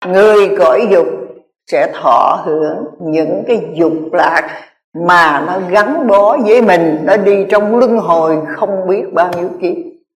Người cõi dục sẽ thọ hưởng những cái dục lạc mà nó gắn bó với mình, nó đi trong luân hồi không biết bao nhiêu kiếp.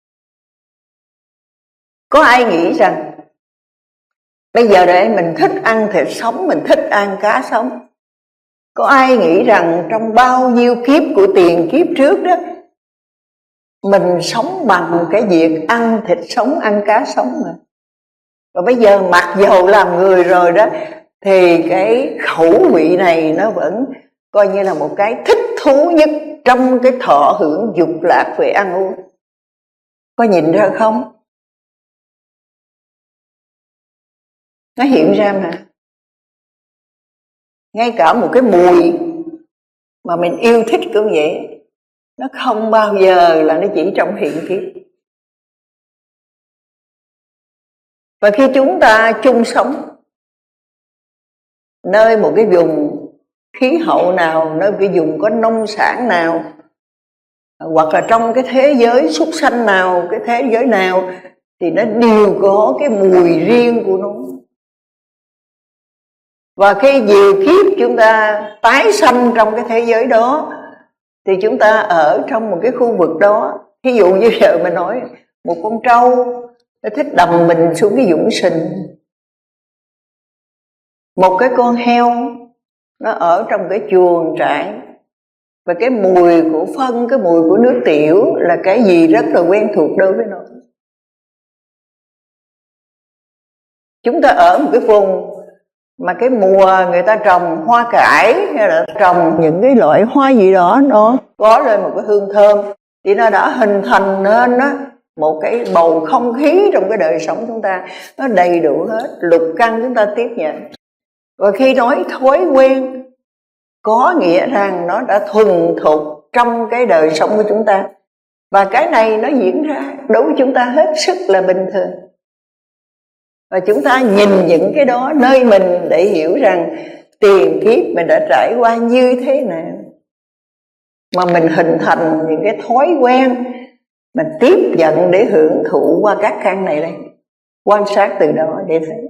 Có ai nghĩ rằng bây giờ để mình thích ăn thịt sống, mình thích ăn cá sống? Có ai nghĩ rằng trong bao nhiêu kiếp của tiền kiếp trước đó, mình sống bằng cái việc ăn thịt sống, ăn cá sống mà. Và bây giờ mặc dầu làm người rồi đó, thì cái khẩu vị này nó vẫn coi như là một cái thích thú nhất trong cái thọ hưởng dục lạc về ăn uống. Có nhìn ra không? Nó hiện ra mà. Ngay cả một cái mùi mà mình yêu thích cũng vậy, nó không bao giờ là nó chỉ trong hiện kiếp. Và khi chúng ta chung sống nơi một cái vùng khí hậu nào, nơi một cái vùng có nông sản nào, hoặc là trong cái thế giới súc sanh nào, cái thế giới nào, thì nó đều có cái mùi riêng của nó. Và khi nhiều kiếp chúng ta tái sanh trong cái thế giới đó, thì chúng ta ở trong một cái khu vực đó. Ví dụ như giờ mình nói một con trâu nó thích đầm mình xuống cái dũng sình, một cái con heo nó ở trong cái chuồng trại, và cái mùi của phân, cái mùi của nước tiểu là cái gì rất là quen thuộc đối với nó. Chúng ta ở một cái vùng mà cái mùa người ta trồng hoa cải hay là trồng những cái loại hoa gì đó, nó có lên một cái hương thơm, thì nó đã hình thành nên đó một cái bầu không khí trong cái đời sống chúng ta, nó đầy đủ hết, lục căn chúng ta tiếp nhận. Và khi nói thói quen, có nghĩa rằng nó đã thuần thục trong cái đời sống của chúng ta. Và cái này nó diễn ra đối với chúng ta hết sức là bình thường. Và chúng ta nhìn những cái đó nơi mình để hiểu rằng tiền kiếp mình đã trải qua như thế nào, mà mình hình thành những cái thói quen mình tiếp nhận để hưởng thụ qua các căn này đây. Quan sát từ đó để thấy.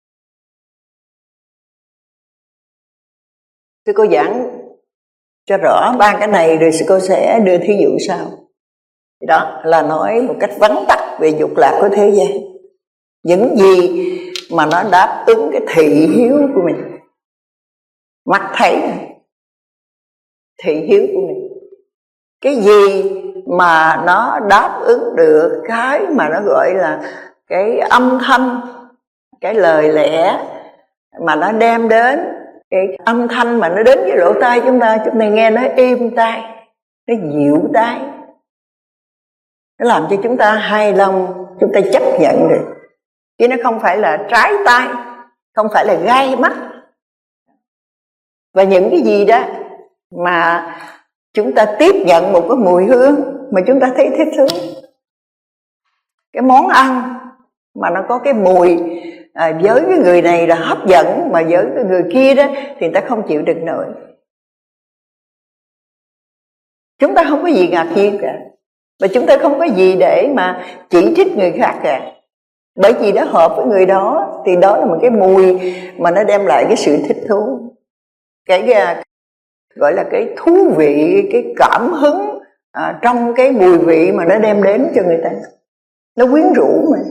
Sư cô giảng cho rõ ba cái này rồi sư cô sẽ đưa thí dụ sau. Đó là nói một cách vắn tắt về dục lạc của thế gian. Những gì mà nó đáp ứng cái thị hiếu của mình, mắt thấy thị hiếu của mình. Cái gì mà nó đáp ứng được cái mà nó gọi là cái âm thanh, cái lời lẽ mà nó đem đến, cái âm thanh mà nó đến với lỗ tai chúng ta nghe nó êm tai, nó dịu tai, nó làm cho chúng ta hài lòng, chúng ta chấp nhận được. Chứ nó không phải là trái tai, không phải là gai mắt. Và những cái gì đó mà chúng ta tiếp nhận một cái mùi hương mà chúng ta thấy thích thú, cái món ăn mà nó có cái mùi với cái người này là hấp dẫn, mà với cái người kia đó thì người ta không chịu được nổi. Chúng ta không có gì ngạc nhiên cả, và chúng ta không có gì để mà chỉ trích người khác cả. Bởi vì nó hợp với người đó, thì đó là một cái mùi mà nó đem lại cái sự thích thú, cái gọi là cái thú vị, cái cảm hứng trong cái mùi vị mà nó đem đến cho người ta. Nó quyến rũ mà.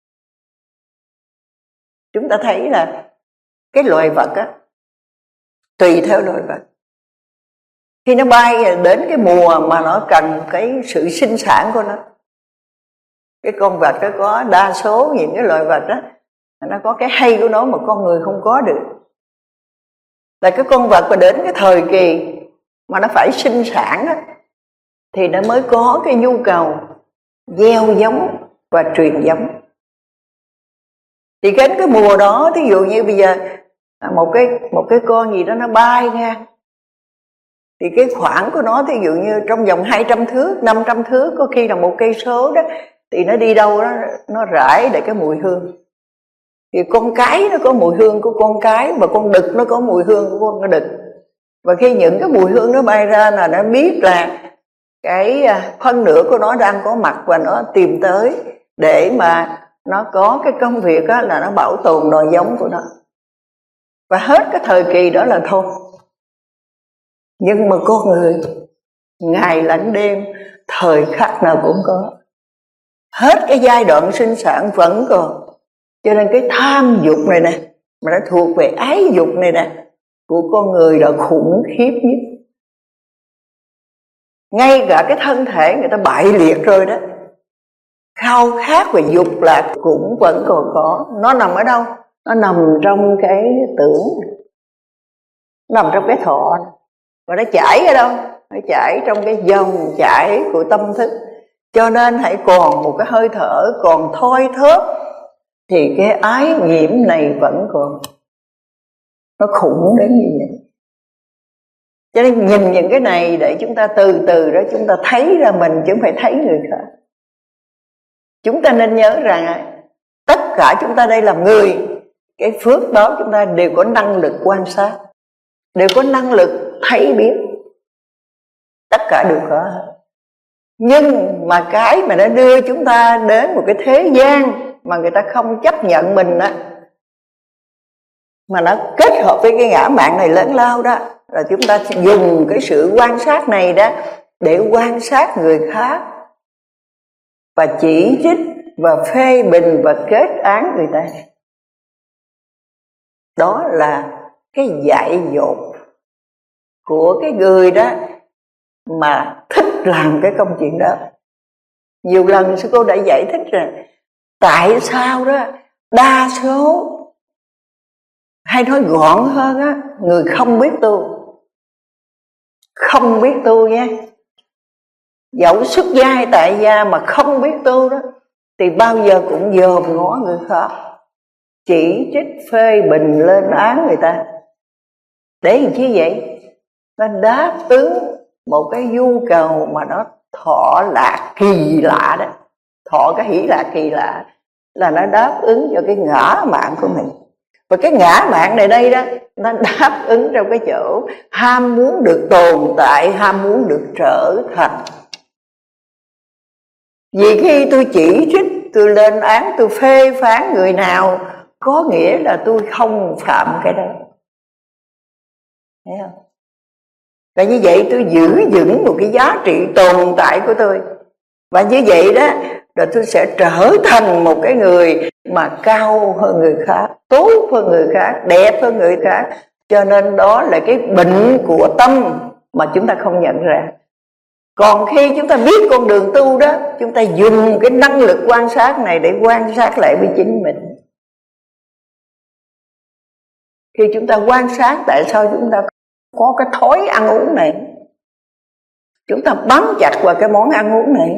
Chúng ta thấy là cái loài vật á, tùy theo loài vật, khi nó bay đến cái mùa mà nó cần cái sự sinh sản của nó, cái con vật đó có đa số những cái loài vật đó, nó có cái hay của nó mà con người không có được. Là cái con vật mà đến cái thời kỳ mà nó phải sinh sản đó, thì nó mới có cái nhu cầu gieo giống và truyền giống. Thì đến cái mùa đó, thí dụ như bây giờ một cái con gì đó nó bay ngang, thì cái khoảng của nó thí dụ như trong vòng 200 thước, 500 thước, có khi là 1 cây số đó, thì nó đi đâu đó nó rải để cái mùi hương. Thì con cái nó có mùi hương của con cái, và con đực nó có mùi hương của con đực. Và khi những cái mùi hương nó bay ra là nó biết là cái phân nửa của nó đang có mặt, và nó tìm tới để mà nó có cái công việc đó là nó bảo tồn nòi giống của nó, và hết cái thời kỳ đó là thôi. Nhưng mà con người ngày lẫn đêm, thời khắc nào cũng có, hết cái giai đoạn sinh sản vẫn còn. Cho nên cái tham dục này nè, mà nó thuộc về ái dục này nè, của con người là khủng khiếp nhất. Ngay cả cái thân thể người ta bại liệt rồi đó, khao khát về dục lạc cũng vẫn còn có. Nó nằm ở đâu? Nó nằm trong cái tưởng, nằm trong cái thọ. Và nó chảy ở đâu? Nó chảy trong cái dòng chảy của tâm thức. Cho nên hãy còn một cái hơi thở còn thoi thóp thì cái ái nhiễm này vẫn còn. Nó khủng đến như vậy. Cho nên nhìn những cái này để chúng ta từ từ đó chúng ta thấy ra mình, chứ không phải thấy người khác. Chúng ta nên nhớ rằng tất cả chúng ta đây làm người, cái phước đó chúng ta đều có năng lực quan sát, đều có năng lực thấy biết, tất cả đều có. Nhưng mà cái mà nó đưa chúng ta đến một cái thế gian mà người ta không chấp nhận mình đó, mà nó kết hợp với cái ngã mạn này lớn lao đó, là chúng ta dùng cái sự quan sát này đó để quan sát người khác và chỉ trích và phê bình và kết án người ta. Đó là cái dại dột của cái người đó mà thích làm cái công chuyện đó. Nhiều lần sư cô đã giải thích rằng tại sao đó đa số, hay nói gọn hơn á, người không biết tu, không biết tu nha, dẫu xuất gia hay tại gia mà không biết tu đó, thì bao giờ cũng dòm ngó người khác, chỉ trích phê bình lên án người ta. Để làm chi vậy? Nó đáp ứng một cái nhu cầu mà nó thọ lạc kỳ lạ đó. Thọ cái hỷ lạc kỳ lạ là nó đáp ứng cho cái ngã mạn của mình. Và cái ngã mạn này đây đó, nó đáp ứng trong cái chỗ ham muốn được tồn tại, ham muốn được trở thành. Vì khi tôi chỉ trích, tôi lên án, tôi phê phán người nào, có nghĩa là tôi không phạm cái đó. Thấy không? Và như vậy tôi giữ vững một cái giá trị tồn tại của tôi. Và như vậy đó, rồi tôi sẽ trở thành một cái người mà cao hơn người khác, tốt hơn người khác, đẹp hơn người khác. Cho nên đó là cái bệnh của tâm mà chúng ta không nhận ra. Còn khi chúng ta biết con đường tu đó, chúng ta dùng cái năng lực quan sát này để quan sát lại với chính mình. Khi chúng ta quan sát tại sao chúng ta có cái thói ăn uống này, chúng ta bám chặt vào cái món ăn uống này.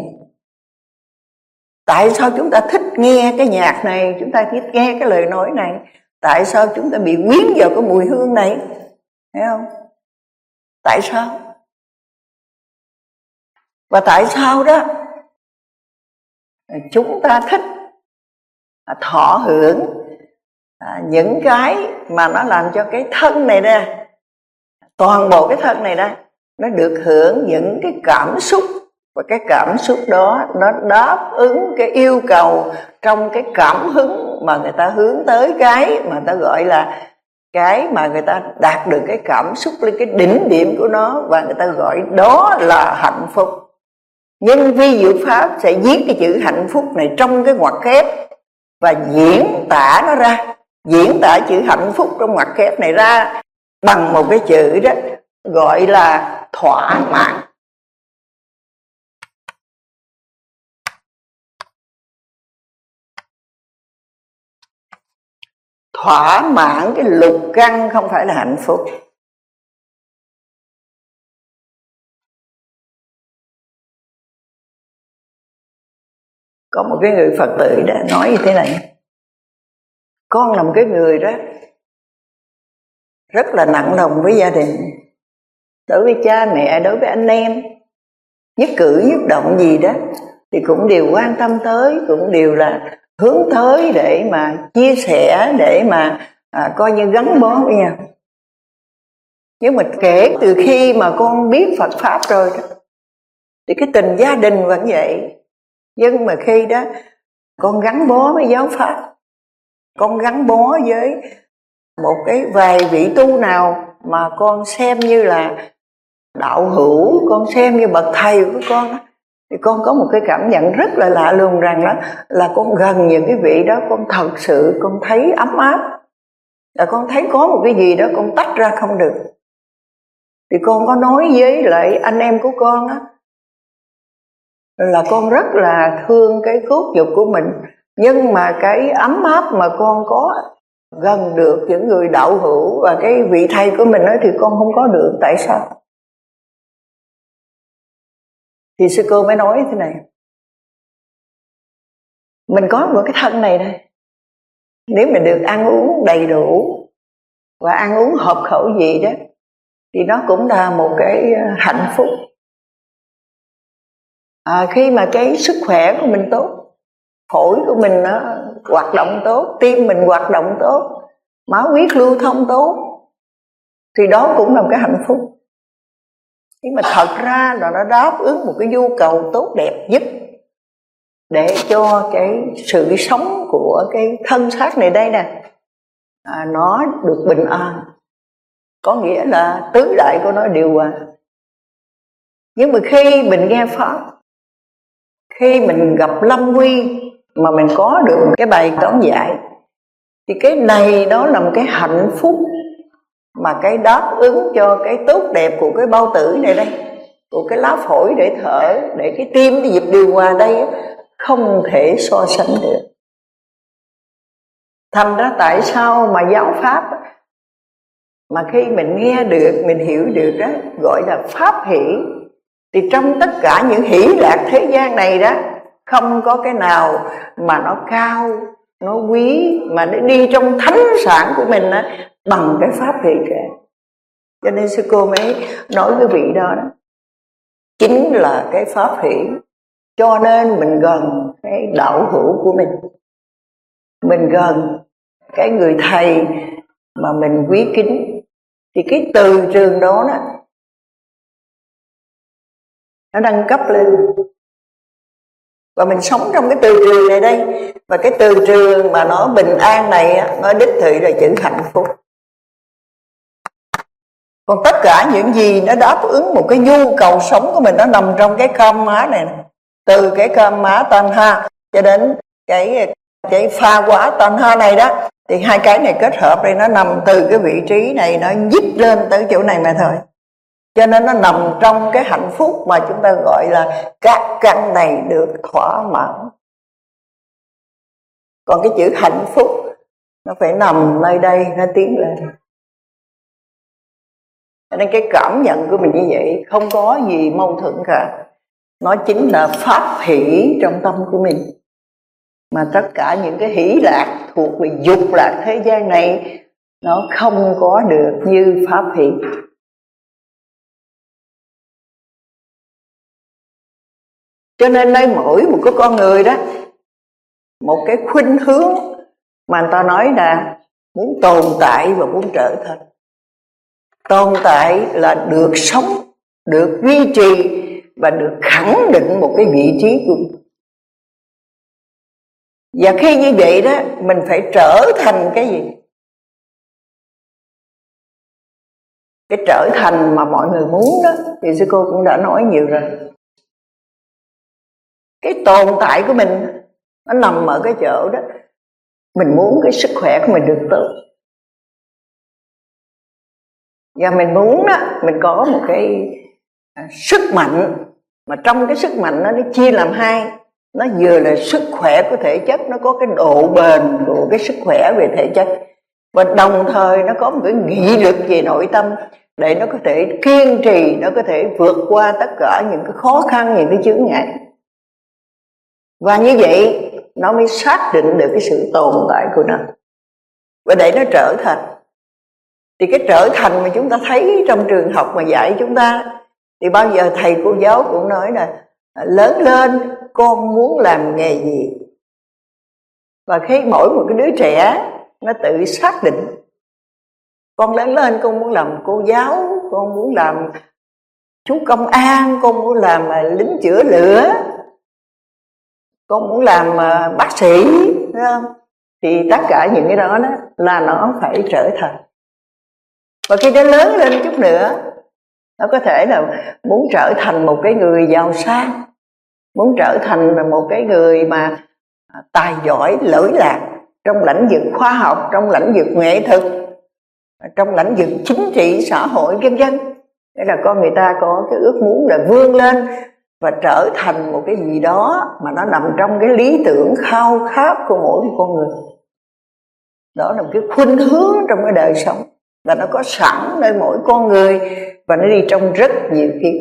Tại sao chúng ta thích nghe cái nhạc này, chúng ta thích nghe cái lời nói này? Tại sao chúng ta bị quyến vào cái mùi hương này? Thấy không? Tại sao? Và tại sao đó chúng ta thích thọ hưởng những cái mà nó làm cho cái thân này nè, toàn bộ cái thân này đó, nó được hưởng những cái cảm xúc. Và cái cảm xúc đó nó đáp ứng cái yêu cầu trong cái cảm hứng mà người ta hướng tới, cái mà ta gọi là cái mà người ta đạt được cái cảm xúc lên cái đỉnh điểm của nó, và người ta gọi đó là hạnh phúc. Nhưng vi diệu pháp sẽ viết cái chữ hạnh phúc này trong cái ngoặc kép và diễn tả nó ra, diễn tả chữ hạnh phúc trong ngoặc kép này ra bằng một cái chữ đó gọi là thỏa mãn. Thỏa mãn cái lục căn không phải là hạnh phúc. Có một cái người Phật tử đã nói như thế này: con là một cái người đó rất là nặng lòng với gia đình, đối với cha mẹ, đối với anh em, nhất cử nhất động gì đó thì cũng đều quan tâm tới, cũng đều là hướng tới để mà chia sẻ, để mà coi như gắn bó với nhau. Nhưng mà kể từ khi mà con biết Phật Pháp rồi đó, thì cái tình gia đình vẫn vậy. Nhưng mà khi đó con gắn bó với giáo pháp, con gắn bó với một cái vài vị tu nào mà con xem như là đạo hữu, con xem như bậc thầy của con đó, thì con có một cái cảm nhận rất là lạ lùng rằng đó là con gần những cái vị đó, con thật sự con thấy ấm áp, là con thấy có một cái gì đó con tách ra không được. Thì con có nói với lại anh em của con đó là con rất là thương cái cốt nhục của mình, nhưng mà cái ấm áp mà con có gần được những người đạo hữu và cái vị thầy của mình đó thì con không có được. Tại sao? Thì sư cô mới nói thế này: mình có một cái thân này đây, nếu mình được ăn uống đầy đủ và ăn uống hợp khẩu vị đó thì nó cũng là một cái hạnh phúc. Khi mà cái sức khỏe của mình tốt, phổi của mình nó hoạt động tốt, tim mình hoạt động tốt, máu huyết lưu thông tốt, thì đó cũng là một cái hạnh phúc. Nhưng mà thật ra là nó đáp ứng một cái nhu cầu tốt đẹp nhất để cho cái sự sống của cái thân xác này đây nè, nó được bình an, có nghĩa là tứ đại của nó điều hòa. Nhưng mà khi mình nghe pháp, khi mình gặp lâm nguy mà mình có được cái bài toán giải, thì cái này nó là một cái hạnh phúc mà cái đáp ứng cho cái tốt đẹp của cái bao tử này đây, của cái lá phổi để thở, để cái tim, cái nhịp điều hòa đây không thể so sánh được. Thành ra tại sao mà giáo pháp mà khi mình nghe được, mình hiểu được đó, gọi là pháp hỷ, thì trong tất cả những hỷ lạc thế gian này đó, không có cái nào mà nó cao, nó quý, mà nó đi trong thánh sản của mình đó, bằng cái pháp hỷ cả. Cho nên sư cô mới nói cái vị đó, chính là cái pháp hỷ. Cho nên mình gần cái đạo hữu của mình gần cái người thầy mà mình quý kính, thì cái từ trường đó nó nâng cấp lên. Và mình sống trong cái từ trường này đây, và cái từ trường mà nó bình an này, nó đích thị là chữ hạnh phúc. Còn tất cả những gì nó đáp ứng một cái nhu cầu sống của mình, nó nằm trong cái karma này. Từ cái karma tanha cho đến cái pha quả tanha này đó, thì hai cái này kết hợp đây, nó nằm từ cái vị trí này, nó dít lên tới chỗ này mà thôi. Cho nên nó nằm trong cái hạnh phúc mà chúng ta gọi là các căn này được thỏa mãn. Còn cái chữ hạnh phúc nó phải nằm nơi đây, nó tiến lên. Cho nên cái cảm nhận của mình như vậy không có gì mâu thuẫn cả. Nó chính là pháp hỷ trong tâm của mình. Mà tất cả những cái hỷ lạc thuộc về dục lạc thế gian này, nó không có được như pháp hỷ. Cho nên nơi mỗi một cái con người đó, một cái khuynh hướng mà người ta nói là muốn tồn tại và muốn trở thành. Tồn tại là được sống, được duy trì và được khẳng định một cái vị trí của mình. Và khi như vậy đó, mình phải trở thành cái gì? Cái trở thành mà mọi người muốn đó, thì sư cô cũng đã nói nhiều rồi. Cái tồn tại của mình nó nằm ở cái chỗ đó, mình muốn cái sức khỏe của mình được tốt. Và mình muốn đó, mình có một cái sức mạnh, mà trong cái sức mạnh nó chia làm hai. Nó vừa là sức khỏe của thể chất, nó có cái độ bền của cái sức khỏe về thể chất, và đồng thời nó có một cái nghị lực về nội tâm để nó có thể kiên trì, nó có thể vượt qua tất cả những cái khó khăn, những cái chướng ngại. Và như vậy nó mới xác định được cái sự tồn tại của nó. Và để nó trở thành, thì cái trở thành mà chúng ta thấy trong trường học mà dạy chúng ta, thì bao giờ thầy cô giáo cũng nói là lớn lên con muốn làm nghề gì. Và khi mỗi một cái đứa trẻ nó tự xác định, con lớn lên con muốn làm cô giáo, con muốn làm chú công an, con muốn làm lính chữa lửa, con muốn làm bác sĩ, thấy không? Thì tất cả những cái đó là nó phải trở thành. Và khi nó lớn lên chút nữa, nó có thể là muốn trở thành một cái người giàu sang, muốn trở thành một cái người mà tài giỏi lỗi lạc trong lĩnh vực khoa học, trong lĩnh vực nghệ thuật, trong lĩnh vực chính trị xã hội, vân vân. Thế là con người ta có cái ước muốn là vươn lên và trở thành một cái gì đó mà nó nằm trong cái lý tưởng khao khát của mỗi con người. Đó là một cái khuynh hướng trong cái đời sống, và nó có sẵn nơi mỗi con người, và nó đi trong rất nhiều kiếp.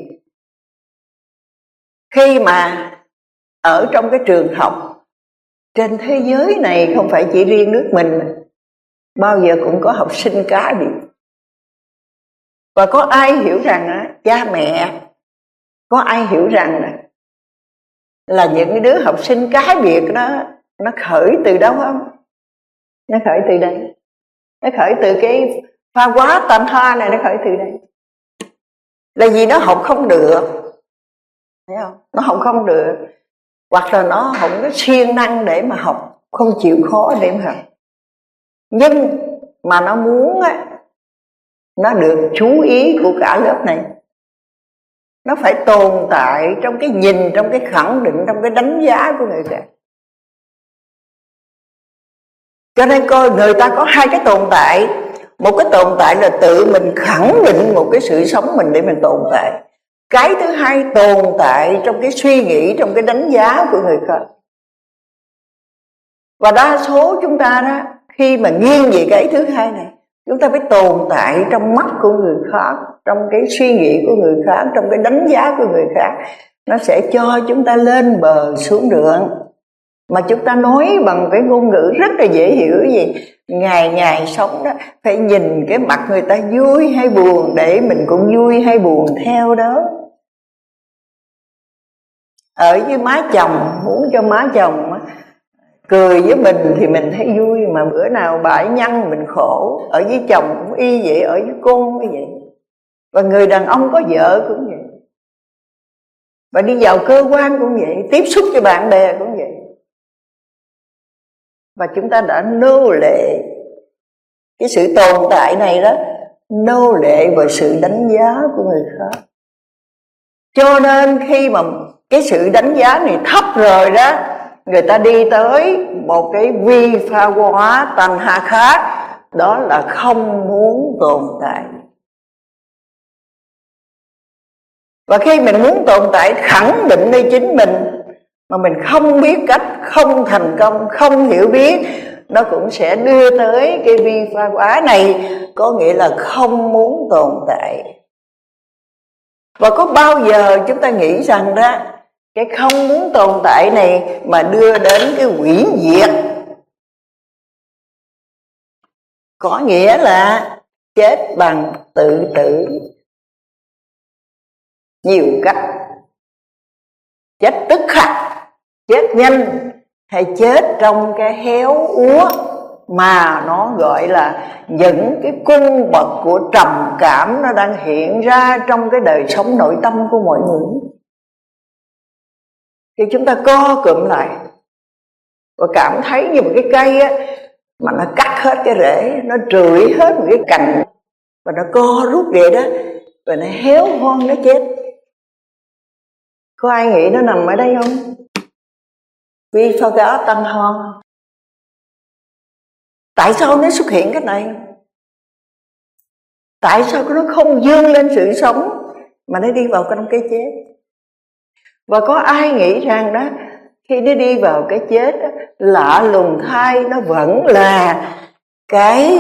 Khi mà ở trong cái trường học trên thế giới này, không phải chỉ riêng nước mình, bao giờ cũng có học sinh cá biệt. Và có ai hiểu rằng cha mẹ, có ai hiểu rằng là những cái đứa học sinh cá biệt đó, nó khởi từ đâu không? Nó khởi từ đây. Nó khởi từ cái pha quá tanha này, nó khởi từ đây. Là vì nó học không được, thấy không? Nó học không được, hoặc là nó không có siêng năng để mà học, không chịu khó để mà học. Nhưng mà nó muốn nó được chú ý của cả lớp này. Nó phải tồn tại trong cái nhìn, trong cái khẳng định, trong cái đánh giá của người khác. Cho nên coi người ta có hai cái tồn tại. Một cái tồn tại là tự mình khẳng định một cái sự sống mình để mình tồn tại. Cái thứ hai tồn tại trong cái suy nghĩ, trong cái đánh giá của người khác. Và đa số chúng ta đó, khi mà nghiêng về cái thứ hai này, chúng ta phải tồn tại trong mắt của người khác, trong cái suy nghĩ của người khác, trong cái đánh giá của người khác. Nó sẽ cho chúng ta lên bờ xuống đường. Mà chúng ta nói bằng cái ngôn ngữ rất là dễ hiểu gì. Ngày ngày sống đó, phải nhìn cái mặt người ta vui hay buồn để mình cũng vui hay buồn theo đó. Ở với má chồng, muốn cho má chồng cười với mình thì mình thấy vui. Mà bữa nào bãi nhăn mình khổ. Ở với chồng cũng y vậy, ở với con cũng vậy. Và người đàn ông có vợ cũng vậy. Và đi vào cơ quan cũng vậy, tiếp xúc với bạn bè cũng vậy. Và chúng ta đã nô lệ cái sự tồn tại này đó, nô lệ vào sự đánh giá của người khác. Cho nên khi mà cái sự đánh giá này thấp rồi đó, người ta đi tới một cái vi pha hóa tanha khác, đó là không muốn tồn tại. Và khi mình muốn tồn tại khẳng định nơi chính mình, mà mình không biết cách, không thành công, không hiểu biết, nó cũng sẽ đưa tới cái vi pha hóa này, có nghĩa là không muốn tồn tại. Và có bao giờ chúng ta nghĩ rằng đó, cái không muốn tồn tại này mà đưa đến cái hủy diệt, có nghĩa là chết bằng tự tử. Nhiều cách: chết tức khắc, chết nhanh, hay chết trong cái héo úa mà nó gọi là những cái cung bậc của trầm cảm nó đang hiện ra trong cái đời sống nội tâm của mọi người. Thì chúng ta co cụm lại và cảm thấy như một cái cây mà nó cắt hết cái rễ, nó trụi hết một cái cành và nó co rút vậy đó, và nó héo hon, nó chết. Có ai nghĩ nó nằm ở đây không? Vì sao cái tăng ho? Tại sao nó xuất hiện cái này? Tại sao nó không vươn lên sự sống mà nó đi vào trong cái chết? Và có ai nghĩ rằng đó, khi nó đi vào cái chết đó, lạ lùng thay nó vẫn là cái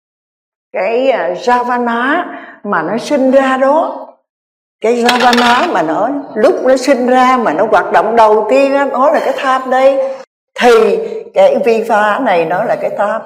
Ravana mà nó sinh ra đó. Cái Ravana mà nó lúc nó sinh ra mà nó hoạt động đầu tiên đó, nó là cái tháp đây. Thì cái vi pha này nó là cái tháp.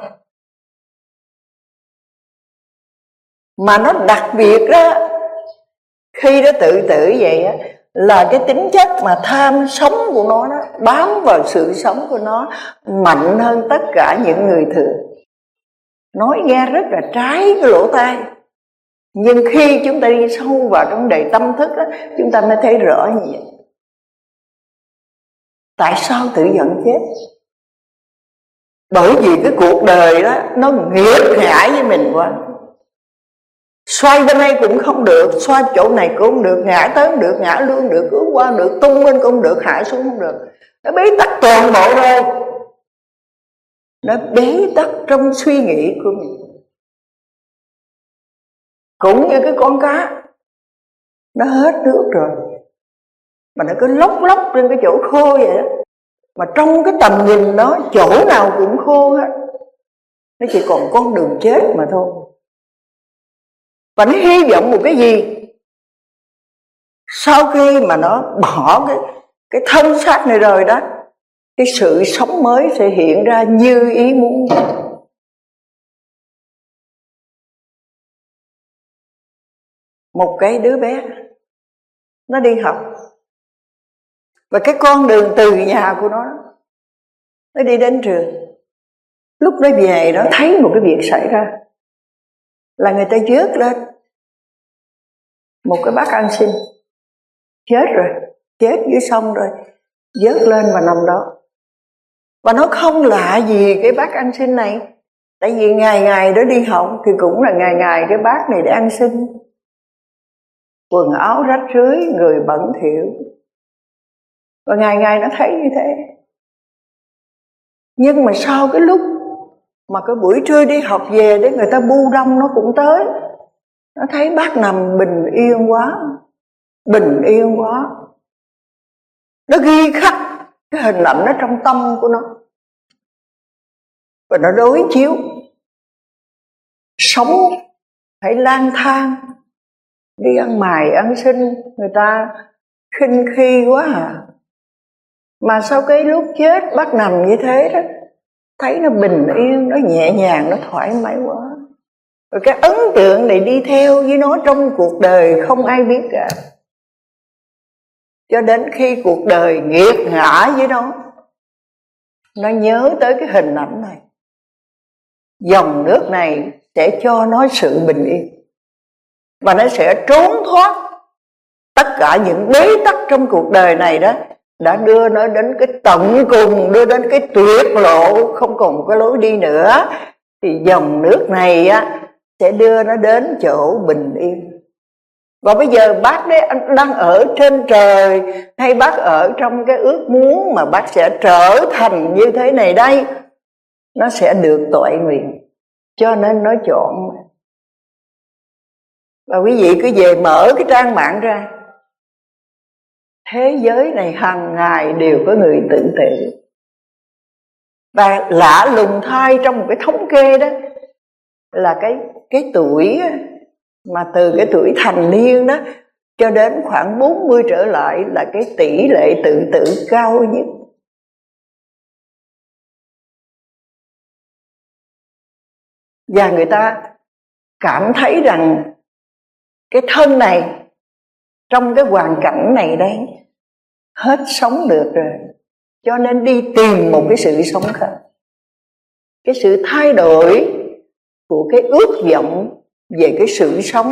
Mà nó đặc biệt đó, khi nó tự tử vậy á, là cái tính chất mà tham sống của nó đó, bám vào sự sống của nó mạnh hơn tất cả những người thường. Nói nghe rất là trái cái lỗ tai, nhưng khi chúng ta đi sâu vào trong đời tâm thức đó, chúng ta mới thấy rõ như vậy. Tại sao tự giận chết? Bởi vì cái cuộc đời đó nó nghiệt ngã với mình quá. Xoay bên đây cũng không được, xoay chỗ này cũng không được, ngã tới không được, ngã luôn được, ướt qua được, tung lên cũng không được, hạ xuống không được. Nó bế tắc toàn bộ rồi. Nó bế tắc trong suy nghĩ của mình. Cũng như cái con cá, nó hết nước rồi mà nó cứ lóc lóc trên cái chỗ khô vậy đó. Mà trong cái tầm nhìn nó, chỗ nào cũng khô hết. Nó chỉ còn con đường chết mà thôi. Và nó hy vọng một cái gì? Sau khi mà nó bỏ cái thân xác này rồi đó, cái sự sống mới sẽ hiện ra như ý muốn. Một cái đứa bé, nó đi học, và cái con đường từ nhà của nó đi đến trường. Lúc nó về nó thấy một cái việc xảy ra, là người ta vớt lên một cái bác ăn xin, chết rồi, chết dưới sông rồi, vớt lên và nằm đó. Và nó không lạ gì cái bác ăn xin này, tại vì ngày ngày đó đi học thì cũng là ngày ngày cái bác này để ăn xin, quần áo rách rưới, người bẩn thỉu, và ngày ngày nó thấy như thế. Nhưng mà sau cái lúc mà cái buổi trưa đi học về để người ta bu đông, nó cũng tới, nó thấy bác nằm bình yên quá, bình yên quá. Nó ghi khắc cái hình ảnh đó trong tâm của nó, và nó đối chiếu. Sống phải lang thang, đi ăn mày ăn xin, người ta khinh khi quá à. Mà sau cái lúc chết bác nằm như thế đó, thấy nó bình yên, nó nhẹ nhàng, nó thoải mái quá. Rồi cái ấn tượng này đi theo với nó trong cuộc đời không ai biết cả. Cho đến khi cuộc đời nghiệt ngã với nó nhớ tới cái hình ảnh này. Dòng nước này sẽ cho nó sự bình yên, và nó sẽ trốn thoát tất cả những bế tắc trong cuộc đời này đó, đã đưa nó đến cái tận cùng, đưa đến cái tuyệt lộ, không còn một cái lối đi nữa. Thì dòng nước này á sẽ đưa nó đến chỗ bình yên. Và bây giờ bác đấy đang ở trên trời, hay bác ở trong cái ước muốn mà bác sẽ trở thành như thế này đây, nó sẽ được toại nguyện. Cho nên nó chọn. Và quý vị cứ về mở cái trang mạng ra, thế giới này hàng ngày đều có người tự tử. Và lạ lùng thay, trong một cái thống kê đó, là cái tuổi mà từ cái tuổi thành niên đó cho đến khoảng 40 trở lại là cái tỷ lệ tự tử cao nhất. Và người ta cảm thấy rằng cái thân này trong cái hoàn cảnh này đây hết sống được rồi, cho nên đi tìm một cái sự sống khác. Cái sự thay đổi của cái ước vọng về cái sự sống,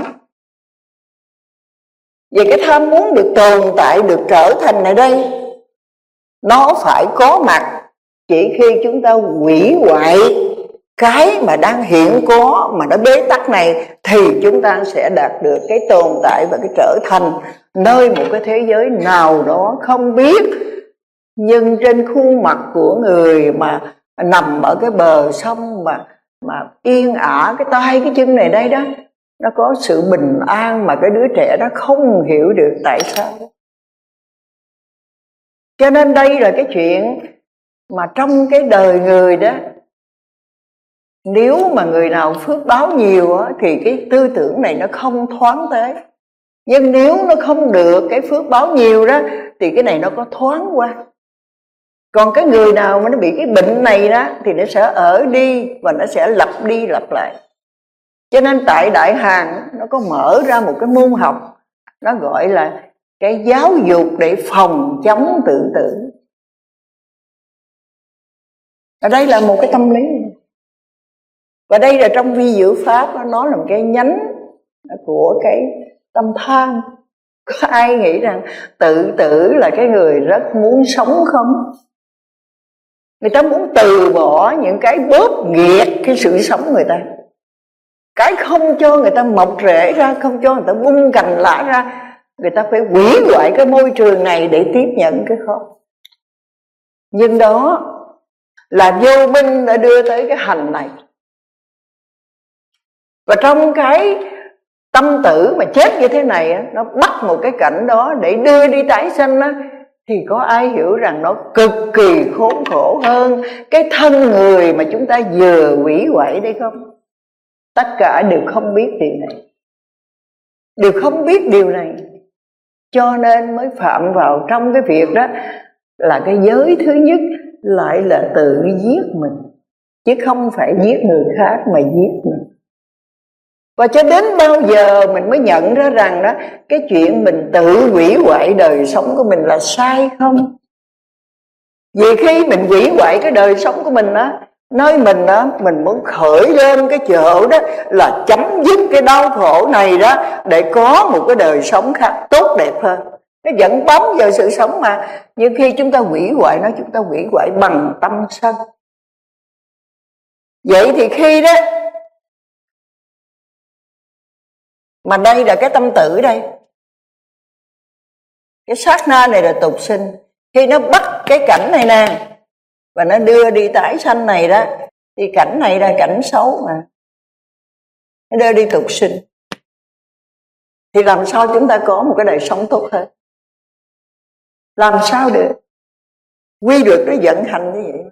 về cái tham muốn được tồn tại, được trở thành này đây, nó phải có mặt chỉ khi chúng ta hủy hoại cái mà đang hiện có mà nó bế tắc này, thì chúng ta sẽ đạt được cái tồn tại và cái trở thành nơi một cái thế giới nào đó không biết. Nhưng trên khuôn mặt của người mà nằm ở cái bờ sông mà yên ả cái tay cái chân này đây đó, nó có sự bình an mà cái đứa trẻ đó không hiểu được tại sao. Cho nên đây là cái chuyện mà trong cái đời người đó, nếu mà người nào phước báo nhiều á, thì cái tư tưởng này nó không thoáng tới. Nhưng nếu nó không được cái phước báo nhiều đó, thì cái này nó có thoáng qua. Còn cái người nào mà nó bị cái bệnh này đó, thì nó sẽ ở đi và nó sẽ lặp đi lặp lại. Cho nên tại Đại Hàn nó có mở ra một cái môn học, nó gọi là cái giáo dục để phòng chống tự tử. Ở đây là một cái tâm lý. Và đây là trong vi diệu pháp, nó là một cái nhánh của cái tâm tham. Có ai nghĩ rằng tự tử là cái người rất muốn sống không? Người ta muốn từ bỏ những cái bóp nghẹt cái sự sống người ta, cái không cho người ta mọc rễ ra, không cho người ta bung cành lá ra. Người ta phải hủy hoại cái môi trường này để tiếp nhận cái khó. Nhưng đó là vô minh đã đưa tới cái hành này. Và trong cái tâm tử mà chết như thế này, nó bắt một cái cảnh đó để đưa đi tái sanh á, thì có ai hiểu rằng nó cực kỳ khốn khổ hơn cái thân người mà chúng ta vừa hủy hoại đây không? Tất cả đều không biết điều này, đều không biết điều này, cho nên mới phạm vào trong cái việc đó là cái giới thứ nhất lại là tự giết mình, chứ không phải giết người khác mà giết mình. Và cho đến bao giờ mình mới nhận ra rằng đó, cái chuyện mình tự hủy hoại đời sống của mình là sai không? Vì khi mình hủy hoại cái đời sống của mình đó, nơi mình đó, mình muốn khởi lên cái chỗ đó là chấm dứt cái đau khổ này đó, để có một cái đời sống khác tốt đẹp hơn. Nó vẫn bám vào sự sống mà. Nhưng khi chúng ta hủy hoại nó, chúng ta hủy hoại bằng tâm sân. Vậy thì khi đó, mà đây là cái tâm tử đây, cái sát na này là tục sinh. Khi nó bắt cái cảnh này nè, và nó đưa đi tái sanh này đó, thì cảnh này là cảnh xấu mà, nó đưa đi tục sinh, thì làm sao chúng ta có một cái đời sống tốt hơn? Làm sao được? Quy luật nó vận hành như vậy.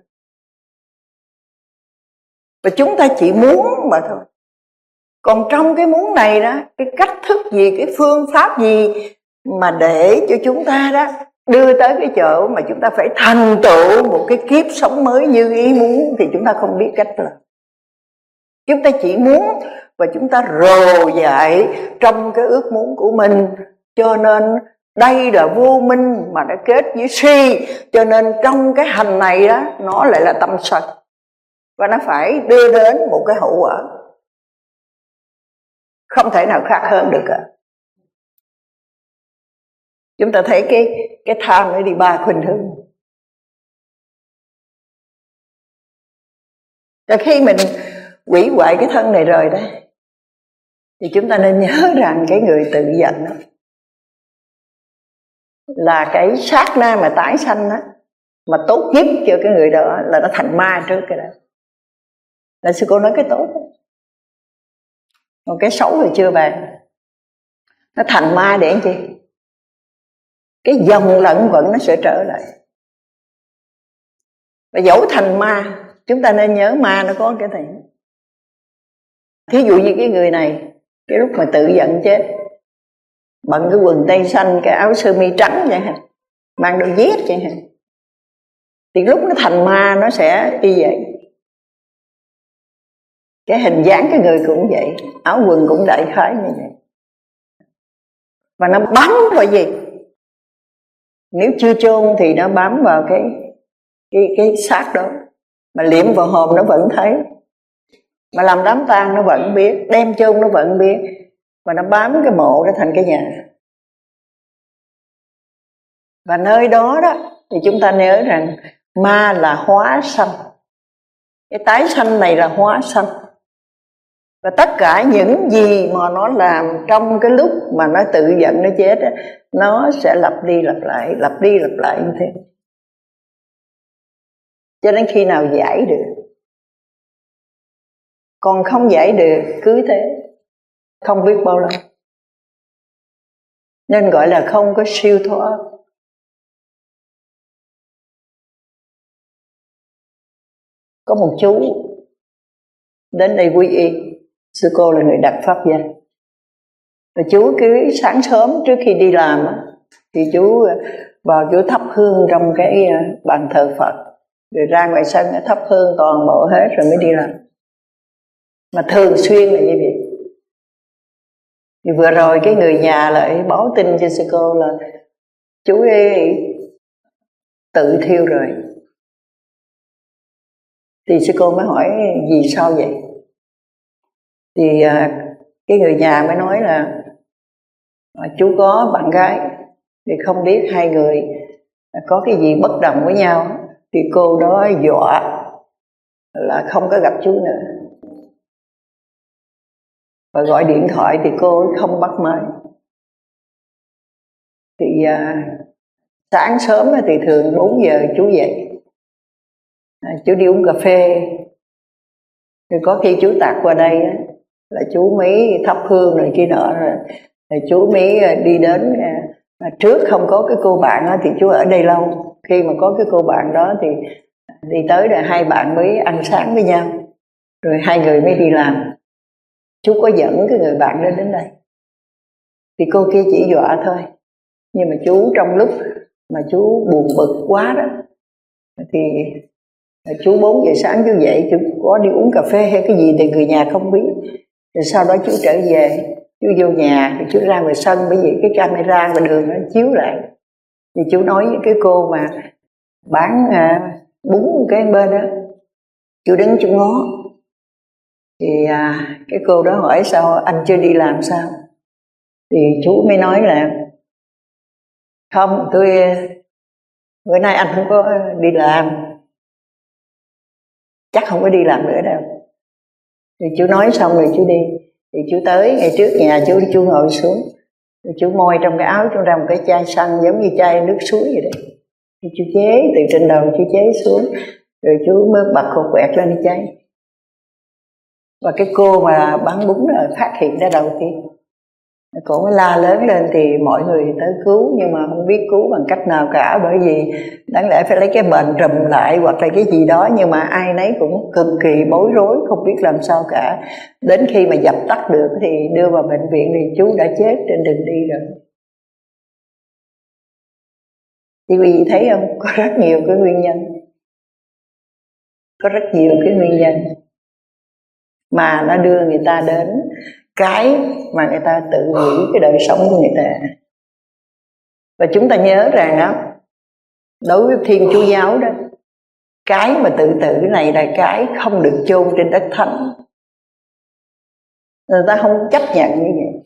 Và chúng ta chỉ muốn mà thôi. Còn trong cái muốn này đó, cái cách thức gì, cái phương pháp gì mà để cho chúng ta đó đưa tới cái chỗ mà chúng ta phải thành tựu một cái kiếp sống mới như ý muốn, thì chúng ta không biết cách làm. Chúng ta chỉ muốn và chúng ta rồ dại trong cái ước muốn của mình. Cho nên đây là vô minh mà nó kết với si. Cho nên trong cái hành này đó, nó lại là tâm sân, và nó phải đưa đến một cái hậu quả không thể nào khác hơn được cả. Chúng ta thấy cái tham nó đi ba khuynh hướng. Và khi mình hủy hoại cái thân này rồi đó, thì chúng ta nên nhớ rằng cái người tự giận đó là cái sát na mà tái sanh đó, mà tốt nhất cho cái người đó là nó thành ma trước cái đó. Là sư cô nói cái tốt đó. Còn cái xấu thì chưa bàn. Nó thành ma để làm chi? Cái dòng lẫn vẫn nó sẽ trở lại. Và dẫu thành ma, chúng ta nên nhớ ma nó có cái này. Thí dụ như cái người này, cái lúc mà tự giận chết, bận cái quần tây xanh, cái áo sơ mi trắng vậy hả, mang đôi dép vậy hả, thì lúc nó thành ma nó sẽ y vậy. Cái hình dáng cái người cũng vậy, áo quần cũng đại khái như vậy. Và nó bám vào gì? Nếu chưa chôn thì nó bám vào cái xác đó, mà liệm vào hòm nó vẫn thấy, mà làm đám tang nó vẫn biết, đem chôn nó vẫn biết, và nó bám cái mộ đó thành cái nhà. Và nơi đó đó thì chúng ta nhớ rằng ma là hóa sanh, cái tái sanh này là hóa sanh. Và tất cả những gì mà nó làm trong cái lúc mà nó tự giận nó chết đó, nó sẽ lặp đi lặp lại như thế, cho đến khi nào giải được. Còn không giải được cứ thế, không biết bao lâu. Nên gọi là không có siêu thoát. Có một chú đến đây quy y, sư cô là người đặt pháp danh. Rồi chú cứ sáng sớm trước khi đi làm á, thì chú vào chú thắp hương trong cái bàn thờ Phật, rồi ra ngoài sân thắp hương toàn bộ hết rồi mới đi làm. Mà thường xuyên là như vậy. Thì vừa rồi cái người nhà lại báo tin cho sư cô là chú ấy tự thiêu rồi. Thì sư cô mới hỏi vì sao vậy? Thì cái người nhà mới nói là Chú có bạn gái thì không biết hai người có cái gì bất đồng với nhau, thì cô đó dọa là không có gặp chú nữa, và gọi điện thoại thì cô ấy không bắt máy. Thì sáng sớm thì thường 4 giờ chú dậy, chú đi uống cà phê. Thì có khi chú tạt qua đây là chú mới thắp hương rồi kia nọ, rồi chú mới đi đến. Trước không có cái cô bạn thì chú ở đây lâu. Khi mà có cái cô bạn đó thì đi tới rồi hai bạn mới ăn sáng với nhau, rồi hai người mới đi làm. Chú có dẫn cái người bạn đó đến đây, thì cô kia chỉ dọa thôi. Nhưng mà chú trong lúc mà chú buồn bực quá đó, thì chú 4 giờ sáng chú dậy, chú có đi uống cà phê hay cái gì thì người nhà không biết. Rồi sau đó chú trở về, chú vô nhà thì chú ra ngoài sân, bởi vì cái camera ngoài đường nó chiếu lại. Thì chú nói với cái cô mà bán bún cái bên đó, chú đứng chú ngó. Thì cái cô đó hỏi sao anh chưa đi làm sao? Thì chú mới nói là không, bữa nay anh không có đi làm, chắc không có đi làm nữa đâu. Thì chú nói xong rồi chú đi. Thì chú tới ngay trước nhà chú ngồi xuống, rồi chú moi trong cái áo chú ra một cái chai xăng giống như chai nước suối vậy đấy. Thì chú chế từ trên đầu chú chế xuống, rồi chú mới bật cột quẹt lên đi cháy. Và cái cô mà bán bún là phát hiện ra đầu tiên, cổ mới la lớn lên thì mọi người tới cứu, nhưng mà không biết cứu bằng cách nào cả, bởi vì đáng lẽ phải lấy cái bền trùm lại hoặc là cái gì đó, nhưng mà ai nấy cũng cực kỳ bối rối, không biết làm sao cả. Đến khi mà dập tắt được thì đưa vào bệnh viện thì chú đã chết trên đường đi rồi. Thì quý vị thấy không, có rất nhiều cái nguyên nhân, có rất nhiều cái nguyên nhân mà nó đưa người ta đến cái mà người ta tự nghĩ cái đời sống của người ta. Và chúng ta nhớ rằng đó, đối với Thiên Chúa giáo đó, cái mà tự tử này là cái không được chôn trên đất thánh. Người ta không chấp nhận như vậy.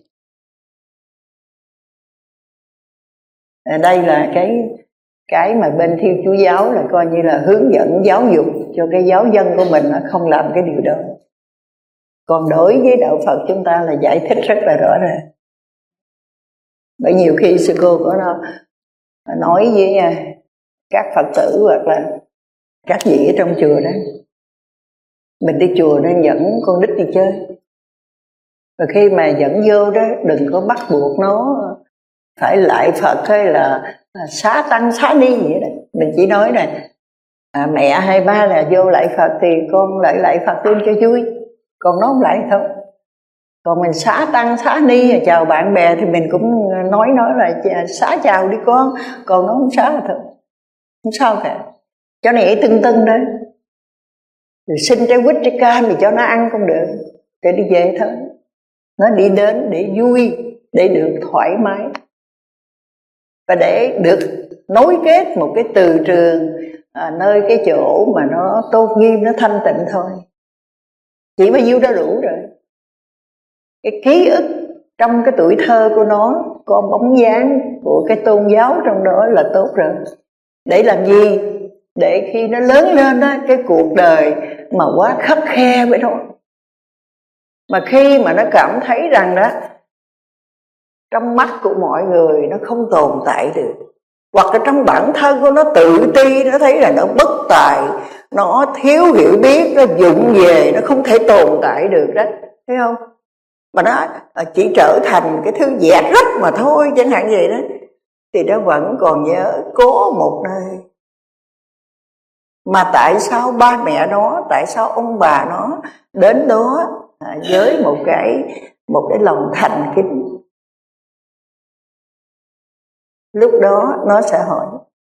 Ở đây là cái mà bên Thiên Chúa giáo là coi như là hướng dẫn giáo dục cho cái giáo dân của mình là không làm cái điều đó. Còn đối với đạo Phật chúng ta là giải thích rất là rõ ràng. Bởi nhiều khi sư cô có nói với các Phật tử hoặc là các vị ở trong chùa đó, mình đi chùa nên dẫn con nít đi chơi, và khi mà dẫn vô đó đừng có bắt buộc nó phải lại Phật hay là xá tăng xá ni vậy đó. Mình chỉ nói là mẹ hay ba là vô lại Phật thì con lại Phật luôn cho vui, còn nó không lại thôi. Còn mình xá tăng xá ni chào bạn bè thì mình cũng nói là xá chào đi con, còn nó không xá là thôi, không sao cả. Cho nên tưng đấy, rồi xin trái quýt trái cam thì cho nó ăn không được, để đi về thôi. Nó đi đến để vui, để được thoải mái, và để được nối kết một cái từ trường nơi cái chỗ mà nó tôn nghiêm, nó thanh tịnh thôi. Chỉ bao nhiêu đã đủ rồi. Cái ký ức trong cái tuổi thơ của nó có bóng dáng của cái tôn giáo trong đó là tốt rồi. Để làm gì? Để khi nó lớn lên đó, cái cuộc đời mà quá khắt khe với nó, mà khi mà nó cảm thấy rằng đó trong mắt của mọi người nó không tồn tại được, hoặc là trong bản thân của nó tự ti, nó thấy là nó bất tài, nó thiếu hiểu biết, nó vụng về, nó không thể tồn tại được đó, thấy không? Mà nó chỉ trở thành cái thứ dẹt rách mà thôi, chẳng hạn vậy đó, thì nó vẫn còn nhớ có một nơi. Mà tại sao ba mẹ nó, tại sao ông bà nó đến đó với một cái lòng thành kính? Lúc đó nó sẽ hỏi,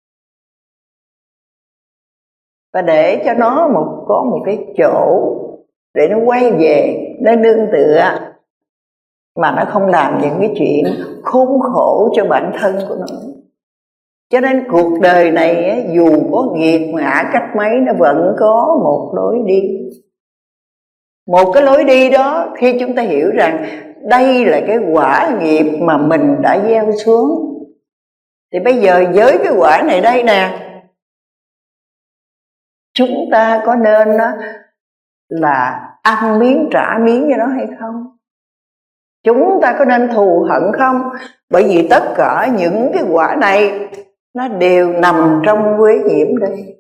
và để cho nó có một cái chỗ để nó quay về, nó nương tựa, mà nó không làm những cái chuyện khốn khổ cho bản thân của nó. Cho nên cuộc đời này dù có nghiệt ngã cách mấy, nó vẫn có một lối đi. Một cái lối đi đó, khi chúng ta hiểu rằng đây là cái quả nghiệp mà mình đã gieo xuống, thì bây giờ với cái quả này đây nè, chúng ta có nên đó là ăn miếng trả miếng cho nó hay không? Chúng ta có nên thù hận không? Bởi vì tất cả những cái quả này nó đều nằm trong quế nhiễm đây.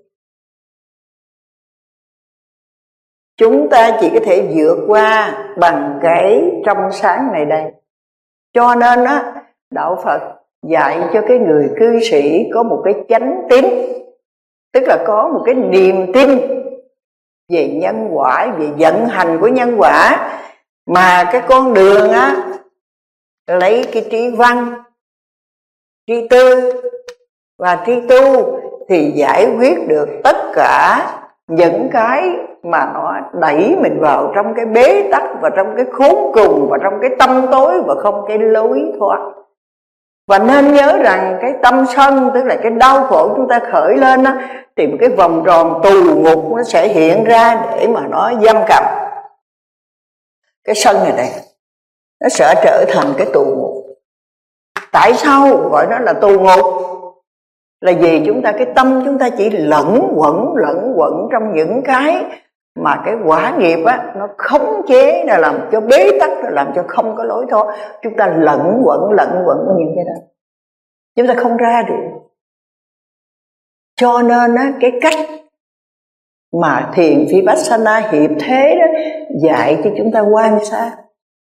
Chúng ta chỉ có thể vượt qua bằng cái trong sáng này đây. Cho nên á, đạo Phật dạy cho cái người cư sĩ có một cái chánh tín, tức là có một cái niềm tin về nhân quả, về vận hành của nhân quả. Mà cái con đường á, lấy cái trí văn, trí tư và trí tu thì giải quyết được tất cả những cái mà nó đẩy mình vào trong cái bế tắc và trong cái khốn cùng và trong cái tâm tối và không cái lối thoát. Và nên nhớ rằng cái tâm sân, tức là cái đau khổ chúng ta khởi lên á, thì một cái vòng tròn tù ngục nó sẽ hiện ra để mà nó giam cầm. Cái sân này đây, nó sẽ trở thành cái tù ngục. Tại sao gọi nó là tù ngục? Là vì chúng ta, cái tâm chúng ta chỉ lẫn quẩn trong những cái mà cái quả nghiệp á, nó khống chế, nó làm cho bế tắc, nó làm cho không có lối thoát. Chúng ta lẫn quẩn những cái đó, chúng ta không ra được. Cho nên á, cái cách mà thiền Vipassana hiệp thế đó dạy cho chúng ta quan sát.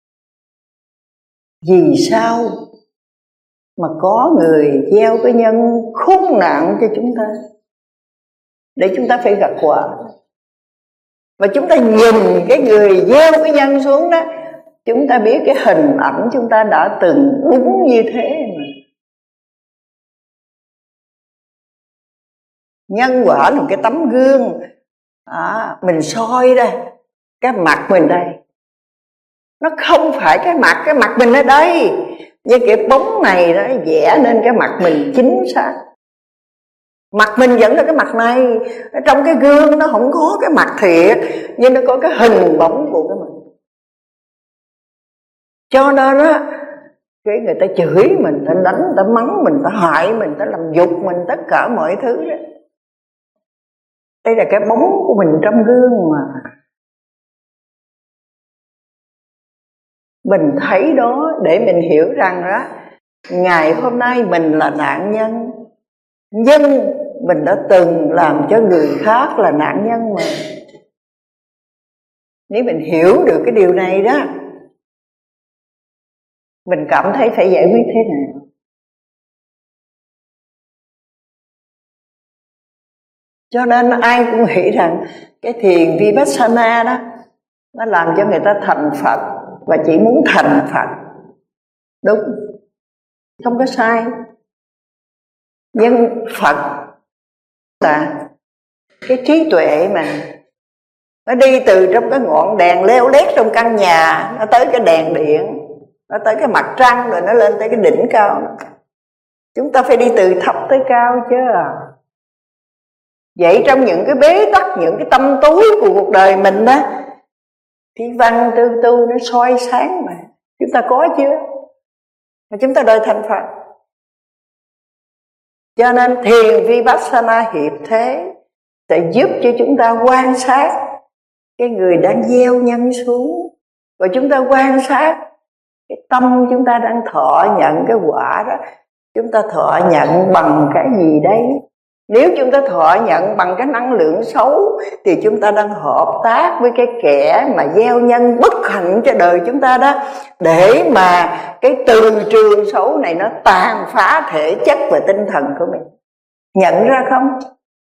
Vì sao mà có người gieo cái nhân khốn nạn cho chúng ta để chúng ta phải gặt quả? Và chúng ta nhìn cái người gieo cái nhân xuống đó, chúng ta biết cái hình ảnh chúng ta đã từng đúng như thế mà. Nhân quả là một cái tấm gương, mình soi ra cái mặt mình đây. Nó không phải cái mặt mình ở đây, nhưng cái bóng này nó vẽ nên cái mặt mình chính xác. Mặt mình vẫn là cái mặt này, trong cái gương nó không có cái mặt thiệt, nhưng nó có cái hình bóng của cái mình. Cho nên á, cái người ta chửi mình, ta đánh, ta mắng mình, ta hại mình, ta làm nhục mình, tất cả mọi thứ đó. Đây là cái bóng của mình trong gương mà. Mình thấy đó để mình hiểu rằng đó, ngày hôm nay mình là nạn nhân, nhưng mình đã từng làm cho người khác là nạn nhân mà. Nếu mình hiểu được cái điều này đó, mình cảm thấy phải giải quyết thế nào. Cho nên ai cũng nghĩ rằng cái thiền Vipassana đó, nó làm cho người ta thành Phật, và chỉ muốn thành Phật. Đúng, không có sai. Nhưng Phật là cái trí tuệ mà, nó đi từ trong cái ngọn đèn leo lét trong căn nhà, nó tới cái đèn điện, nó tới cái mặt trăng, rồi nó lên tới cái đỉnh cao. Chúng ta phải đi từ thấp tới cao chứ. Vậy trong những cái bế tắc, những cái tâm tối của cuộc đời mình đó, thì văn tư tu nó soi sáng mà. Chúng ta có chưa? Mà chúng ta đòi thành Phật. Cho nên thiền Vipassana hiệp thế sẽ giúp cho chúng ta quan sát cái người đang gieo nhân xuống, và chúng ta quan sát cái tâm chúng ta đang thọ nhận cái quả đó. Chúng ta thọ nhận bằng cái gì đấy? Nếu chúng ta thọ nhận bằng cái năng lượng xấu thì chúng ta đang hợp tác với cái kẻ mà gieo nhân bất hạnh cho đời chúng ta đó, để mà cái từ trường xấu này nó tàn phá thể chất và tinh thần của mình. Nhận ra không?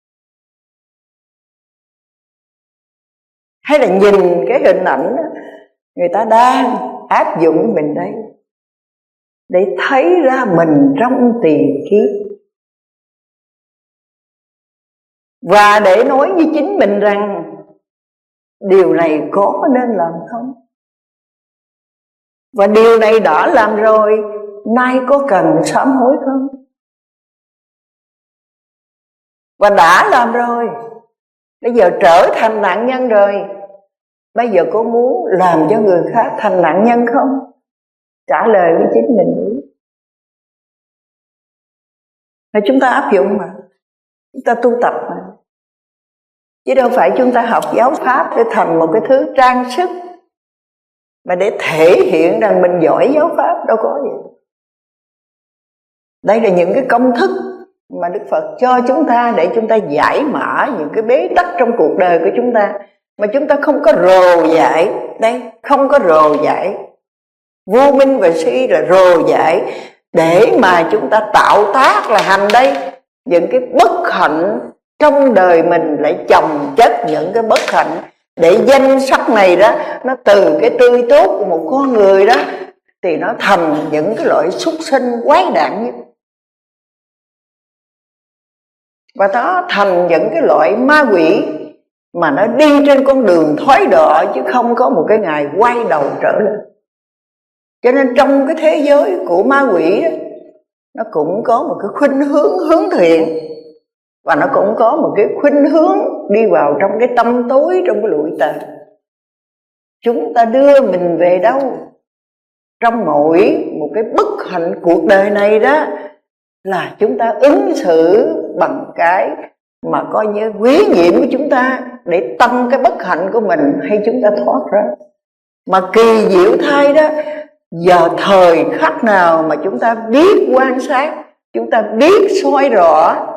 Hay là nhìn cái hình ảnh đó, người ta đang áp dụng mình đây, để thấy ra mình trong tiền kiếp, và để nói với chính mình rằng điều này có nên làm không? Và điều này đã làm rồi, nay có cần sám hối không? Và đã làm rồi, bây giờ trở thành nạn nhân rồi, Bây giờ cô muốn làm cho người khác thành nạn nhân không? Trả lời với chính mình đi. Là chúng ta áp dụng mà, chúng ta tu tập mà, chứ đâu phải chúng ta học giáo pháp để thành một cái thứ trang sức mà để thể hiện rằng mình giỏi giáo pháp, đâu có gì. Đây là những cái công thức mà Đức Phật cho chúng ta để chúng ta giải mã những cái bế tắc trong cuộc đời của chúng ta, mà chúng ta không có rồ dại. Đây, không có rồ dại. Vô minh và si là rồ dại để mà chúng ta tạo tác là hành đây. Những cái bất hạnh trong đời mình lại chồng chất những cái bất hạnh, để danh sắc này đó, nó từ cái tươi tốt của một con người đó thì nó thành những cái loại súc sinh quái đản nhất, và nó thành những cái loại ma quỷ mà nó đi trên con đường thói đọa, chứ không có một cái ngày quay đầu trở lên. Cho nên trong cái thế giới của ma quỷ đó, nó cũng có một cái khuynh hướng hướng thiện, và nó cũng có một cái khuynh hướng đi vào trong cái tâm tối, trong cái lụi tàn. Chúng ta đưa mình về đâu? Trong mỗi một cái bất hạnh cuộc đời này đó, là chúng ta ứng xử bằng cái mà coi như quý nhiệm của chúng ta để tăng cái bất hạnh của mình, hay chúng ta thoát ra. Mà kỳ diệu thay đó, giờ thời khắc nào mà chúng ta biết quan sát, chúng ta biết soi rõ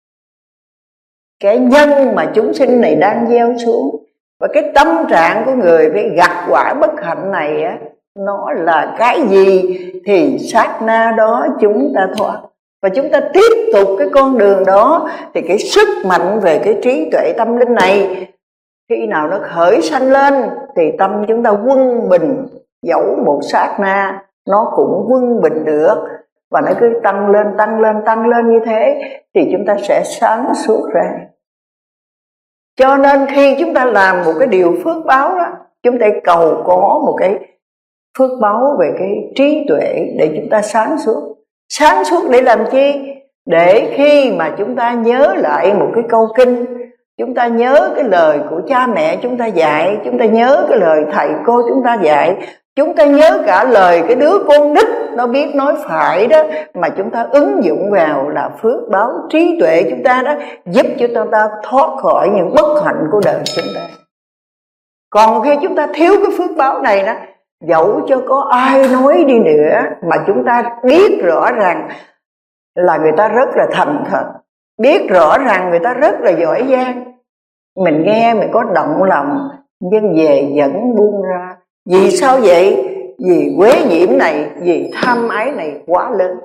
cái nhân mà chúng sinh này đang gieo xuống, và cái tâm trạng của người phải gặt quả bất hạnh này á, nó là cái gì, thì sát na đó chúng ta thoát. Và chúng ta tiếp tục cái con đường đó, thì cái sức mạnh về cái trí tuệ tâm linh này, khi nào nó khởi sanh lên thì tâm chúng ta quân bình. Dẫu một sát na nó cũng quân bình được, và nó cứ tăng lên tăng lên tăng lên như thế, thì chúng ta sẽ sáng suốt ra. Cho nên khi chúng ta làm một cái điều phước báo đó, chúng ta cầu có một cái phước báo về cái trí tuệ để chúng ta sáng suốt. Sáng suốt để làm chi? Để khi mà chúng ta nhớ lại một cái câu kinh, chúng ta nhớ cái lời của cha mẹ chúng ta dạy, chúng ta nhớ cái lời thầy cô chúng ta dạy, chúng ta nhớ cả lời cái đứa con nít nó biết nói phải đó, mà chúng ta ứng dụng vào là phước báo trí tuệ chúng ta đó, giúp cho chúng ta thoát khỏi những bất hạnh của đời chúng ta. Còn khi chúng ta thiếu cái phước báo này đó, dẫu cho có ai nói đi nữa, mà chúng ta biết rõ ràng là người ta rất là thành thật, biết rõ ràng người ta rất là giỏi giang, mình nghe mình có động lòng, nhưng về vẫn buông ra. Vì sao vậy? Vì quế nhiễm này, vì tham ái này quá lớn.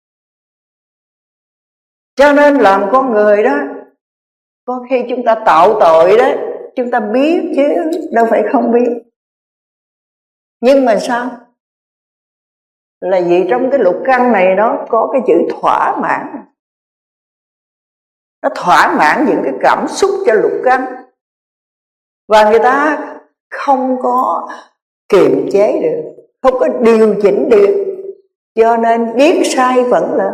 Cho nên làm con người đó, có khi chúng ta tạo tội đó, chúng ta biết chứ đâu phải không biết. Nhưng mà sao? Là vì trong cái lục căn này nó có cái chữ thỏa mãn. Nó thỏa mãn những cái cảm xúc cho lục căn, và người ta không có kiềm chế được, không có điều chỉnh được, cho nên biết sai vẫn là.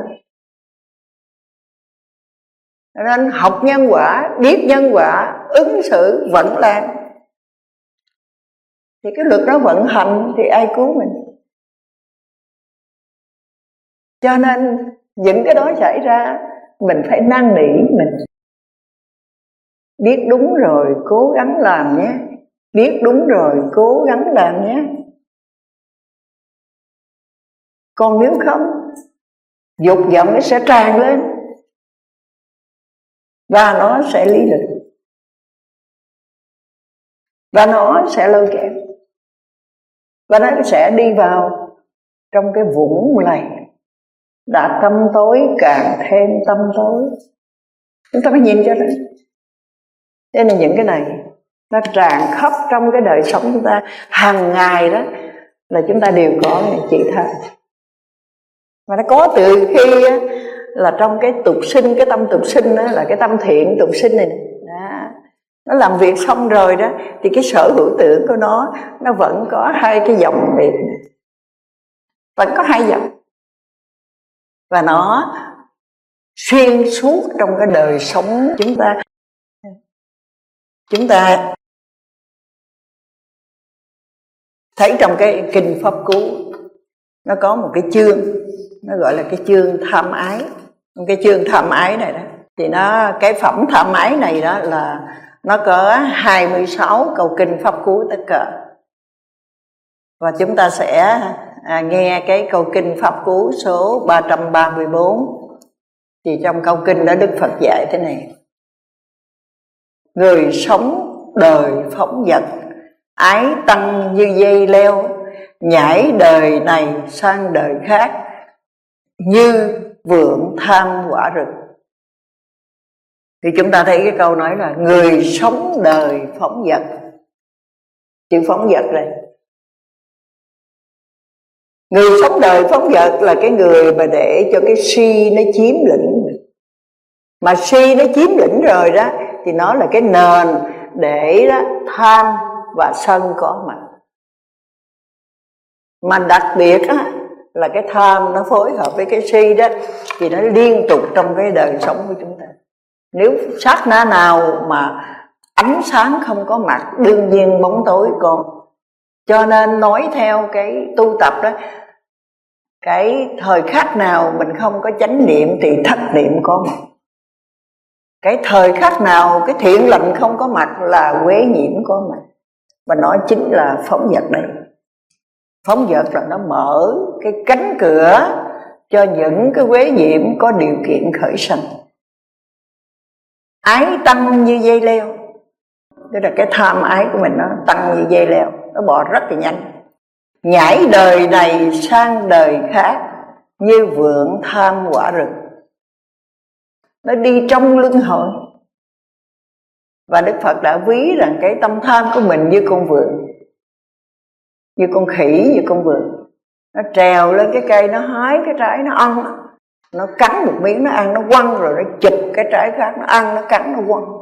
Nên học nhân quả, biết nhân quả, ứng xử vẫn làm, thì cái luật nó vận hành thì ai cứu mình. Cho nên những cái đó xảy ra, mình phải năn nỉ mình. Biết đúng rồi cố gắng làm nhé, biết đúng rồi cố gắng làm nhé. Còn nếu không, dục vọng nó sẽ tràn lên, và nó sẽ lý lịch, và nó sẽ lôi kéo, và nó sẽ đi vào trong cái vũng lầy. Đã tâm tối càng thêm tâm tối. Chúng ta phải nhìn cho nó. Thế nên những cái này nó tràn khắp trong cái đời sống chúng ta hàng ngày đó, là chúng ta đều có chị thân. Mà nó có từ khi là trong cái tục sinh, cái tâm tục sinh đó, là cái tâm thiện tục sinh này đó. Nó làm việc xong rồi đó, thì cái sở hữu tưởng của nó vẫn có hai cái dòng việc, vẫn có hai dòng, và nó xuyên suốt trong cái đời sống chúng ta thấy trong cái kinh Pháp Cú nó có một cái chương, nó gọi là cái chương tham ái. Cái chương tham ái này đó thì cái phẩm tham ái này đó là nó có 26 câu kinh Pháp Cú tất cả. Và chúng ta sẽ nghe cái câu kinh Pháp Cú số 334. Thì trong câu kinh đó Đức Phật dạy thế này: người sống đời phóng dật, ái tăng như dây leo, nhảy đời này sang đời khác, như vượn tham quả rừng. Thì chúng ta thấy cái câu nói là người sống đời phóng dật. Chữ phóng dật này, người sống đời phóng dật là cái người mà để cho cái si nó chiếm lĩnh. Mà si nó chiếm lĩnh rồi đó thì nó là cái nền để đó tham và sân có mặt. Mà đặc biệt á, là cái tham nó phối hợp với cái si đó thì nó liên tục trong cái đời sống của chúng ta. Nếu sát na nào mà ánh sáng không có mặt, đương nhiên bóng tối còn. Cho nên nói theo cái tu tập đó, cái thời khắc nào mình không có chánh niệm thì thất niệm có mặt. Cái thời khắc nào cái thiện lành không có mặt là quế nhiễm có mặt. Và nó chính là phóng dật đây. Phóng dật là nó mở cái cánh cửa cho những cái quế nhiễm có điều kiện khởi sanh. Ái tăng như dây leo, tức là cái tham ái của mình nó tăng như dây leo, nó bò rất là nhanh. Nhảy đời này sang đời khác, như vượn tham quả rừng. Nó đi trong luân hồi. Và Đức Phật đã ví rằng cái tâm tham của mình như con vượn, như con khỉ, như con vượn. Nó trèo lên cái cây, nó hái cái trái nó ăn, nó cắn một miếng nó ăn, nó quăng rồi nó chụp cái trái khác nó ăn, nó cắn nó quăng.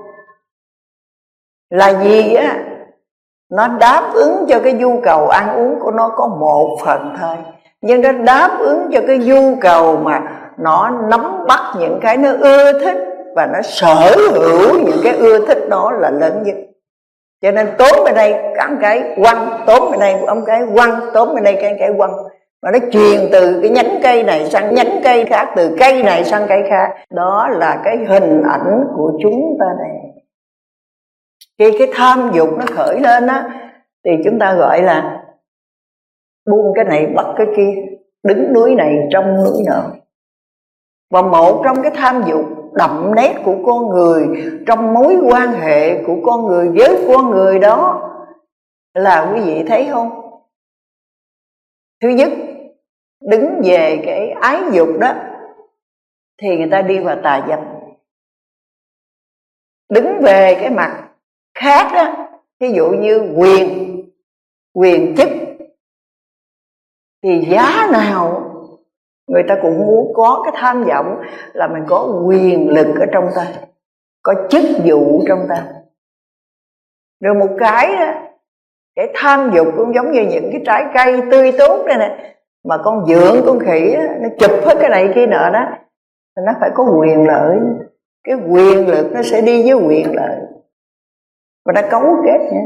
Là gì á? Nó đáp ứng cho cái nhu cầu ăn uống của nó có một phần thôi, nhưng nó đáp ứng cho cái nhu cầu mà nó nắm bắt những cái nó ưa thích và nó sở hữu những cái ưa thích đó là lớn nhất. Cho nên tốn bên đây cắn cái quăng, tốn bên đây ông cái quăng, tốn bên đây cái quăng. Và nó truyền từ cái nhánh cây này sang nhánh cây khác, từ cây này sang cây khác. Đó là cái hình ảnh của chúng ta này. Khi cái tham dục nó khởi lên á, thì chúng ta gọi là buông cái này bắt cái kia, đứng núi này trong núi nọ. Và một trong cái tham dục đậm nét của con người, trong mối quan hệ của con người với con người đó là quý vị thấy không? Thứ nhất, đứng về cái ái dục đó thì người ta đi vào tà dâm. Đứng về cái mặt khác đó, ví dụ như quyền chức, thì giá nào người ta cũng muốn có cái tham vọng là mình có quyền lực ở trong tay, có chức vụ trong tay. Rồi một cái đó, cái tham dục cũng giống như những cái trái cây tươi tốt đây nè, mà con vượn con khỉ đó, nó chụp hết cái này kia nọ đó, nó phải có quyền lợi. Cái quyền lực nó sẽ đi với quyền lợi, và nó cấu kết nhé.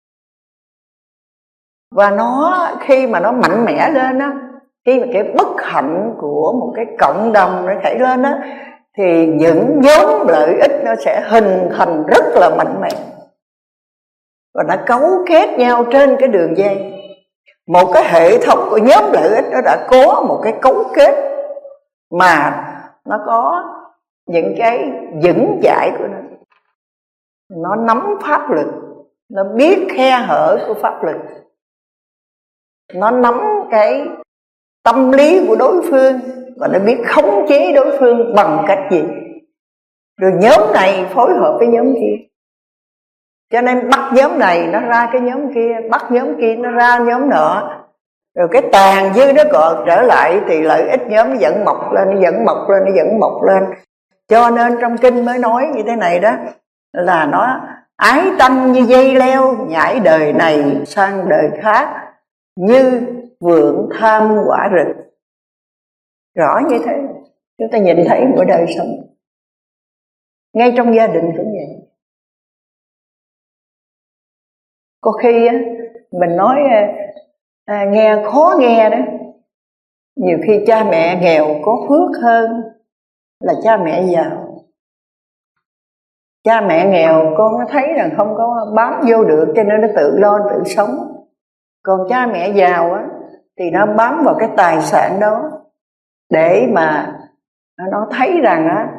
Và nó khi mà nó mạnh mẽ lên á, khi mà cái bất hạnh của một cái cộng đồng nó xảy lên á, thì những nhóm lợi ích nó sẽ hình thành rất là mạnh mẽ, và nó cấu kết nhau trên cái đường dây. Một cái hệ thống của nhóm lợi ích nó đã có một cái cấu kết mà nó có những cái vững chãi của nó nắm pháp lực, nó biết khe hở của pháp lực, nó nắm cái tâm lý của đối phương, và nó biết khống chế đối phương bằng cách gì. Rồi nhóm này phối hợp với nhóm kia, cho nên bắt nhóm này nó ra cái nhóm kia, bắt nhóm kia nó ra nhóm nọ. Rồi cái tàn dư nó còn trở lại thì lợi ích nhóm nó vẫn mọc lên, nó vẫn mọc lên, nó vẫn mọc lên. Cho nên trong kinh mới nói như thế này đó, là nó ái tăng như dây leo, nhảy đời này sang đời khác, như vượn tham quả rừng. Rõ như thế, chúng ta nhìn thấy mỗi đời sống. Ngay trong gia đình cũng vậy. Có khi á, mình nói nghe khó nghe đó. Nhiều khi cha mẹ nghèo có phước hơn là cha mẹ giàu. Cha mẹ nghèo con nó thấy rằng không có bám vô được, cho nên nó tự lo tự sống. Còn cha mẹ giàu á thì nó bám vào cái tài sản đó để mà nó thấy rằng á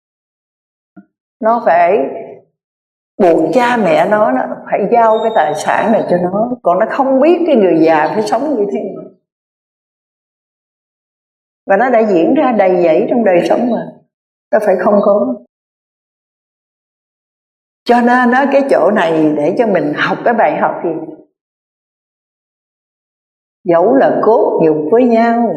nó phải buộc cha mẹ nó phải giao cái tài sản này cho nó. Còn nó không biết cái người già phải sống như thế nào. Và nó đã diễn ra đầy dẫy trong đời sống mà nó phải không có. Cho nên đó, cái chỗ này để cho mình học cái bài học gì, dẫu là cốt nhục với nhau,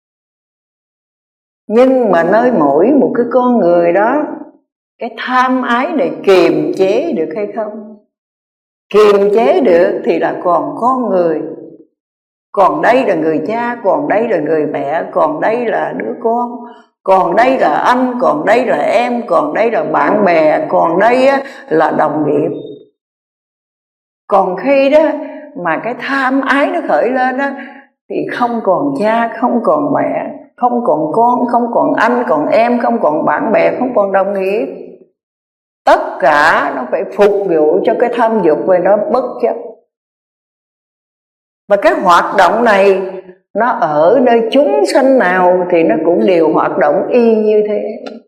nhưng mà nơi mỗi một cái con người đó, cái tham ái này kiềm chế được hay không? Kiềm chế được thì là còn con người. Còn đây là người cha, còn đây là người mẹ, còn đây là đứa con, còn đây là anh, còn đây là em, còn đây là bạn bè, còn đây là đồng nghiệp. Còn khi đó mà cái tham ái nó khởi lên đó, thì không còn cha, không còn mẹ, không còn con, không còn anh, còn em, không còn bạn bè, không còn đồng nghiệp. Tất cả nó phải phục vụ cho cái tham dục và nó bất chấp. Và cái hoạt động này nó ở nơi chúng sanh nào thì nó cũng đều hoạt động y như thế.